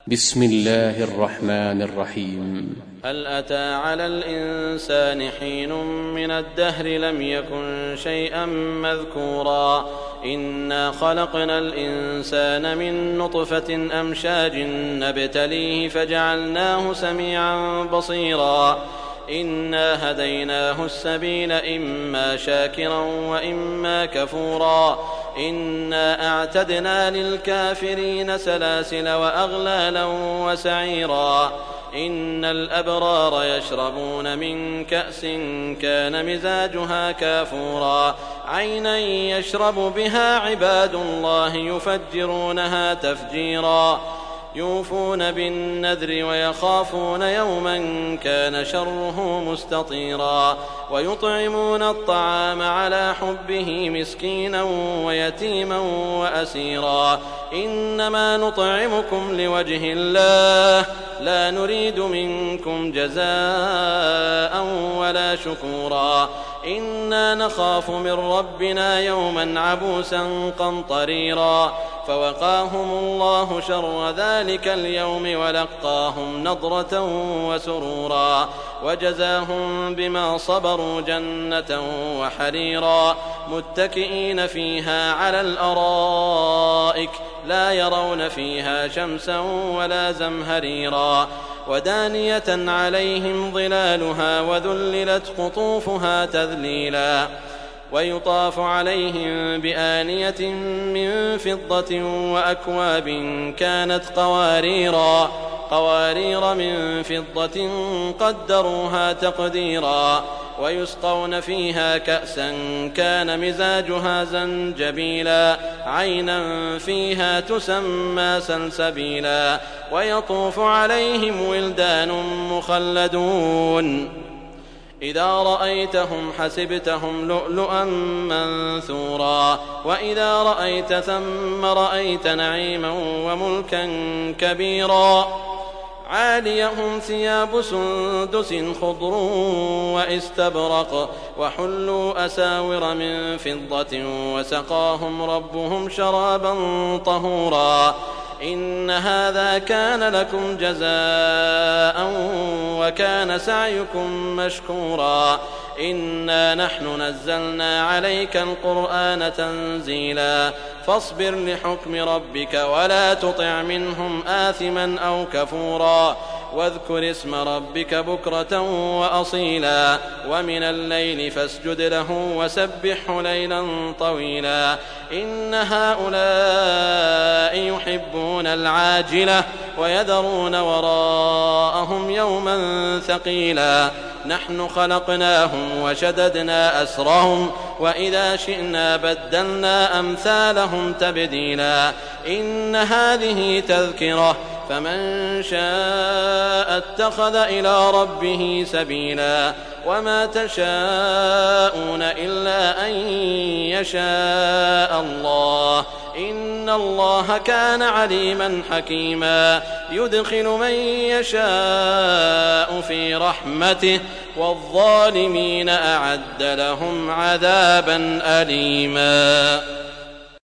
بسم الله الرحمن الرحيم. هل أتى على الإنسان حين من الدهر لم يكن شيئا مذكورا إنا خلقنا الإنسان من نطفة أمشاج نبتليه فجعلناه سميعا بصيرا إنا هديناه السبيل إما شاكرا وإما كفورا إنا أعتدنا للكافرين سلاسل وأغلالا وسعيرا إن الأبرار يشربون من كأس كان مزاجها كافورا عينا يشرب بها عباد الله يفجرونها تفجيرا يوفون بالنذر ويخافون يوما كان شره مستطيرا ويطعمون الطعام على حبه مسكينا ويتيما وأسيرا إنما نطعمكم لوجه الله لا نريد منكم جزاء ولا شكورا إنا نخاف من ربنا يوما عبوسا قمطريرا فوقاهم الله شر ذلك اليوم ولقاهم نضرة وسرورا وجزاهم بما صبروا جنة وحريرا متكئين فيها على الأرائك لا يرون فيها شمسا ولا زمهريرا ودانية عليهم ظلالها وذللت قطوفها تذليلا ويطاف عليهم بآنية من فضة وأكواب كانت قوارير من فضة قدروها تقديرا ويسقون فيها كأسا كان مزاجها زنجبيلا عينا فيها تسمى سلسبيلا ويطوف عليهم ولدان مخلدون إذا رأيتهم حسبتهم لؤلؤا منثورا وإذا رأيت ثم رأيت نعيما وملكا كبيرا عاليهم ثياب سندس خضر واستبرق وحلوا أساور من فضة وسقاهم ربهم شرابا طهورا إن هذا كان لكم جزاء وكان سعيكم مشكورا إنا نحن نزلنا عليك القرآن تنزيلا فاصبر لحكم ربك ولا تطع منهم آثما أو كفورا واذكر اسم ربك بكرة وأصيلا ومن الليل فاسجد له وسبحه ليلا طويلا إن هؤلاء يحبون العاجلة ويذرون وراءهم يوما ثقيلا نحن خلقناهم وشددنا أسرهم وإذا شئنا بدلنا أمثالهم تبديلا إن هذه تذكرة فمن شاء اتخذ إلى ربه سبيلا وما تشاءون إلا أن يشاء الله إن الله كان عليما حكيما يدخل من يشاء في رحمته والظالمين أعد لهم عذابا أليما.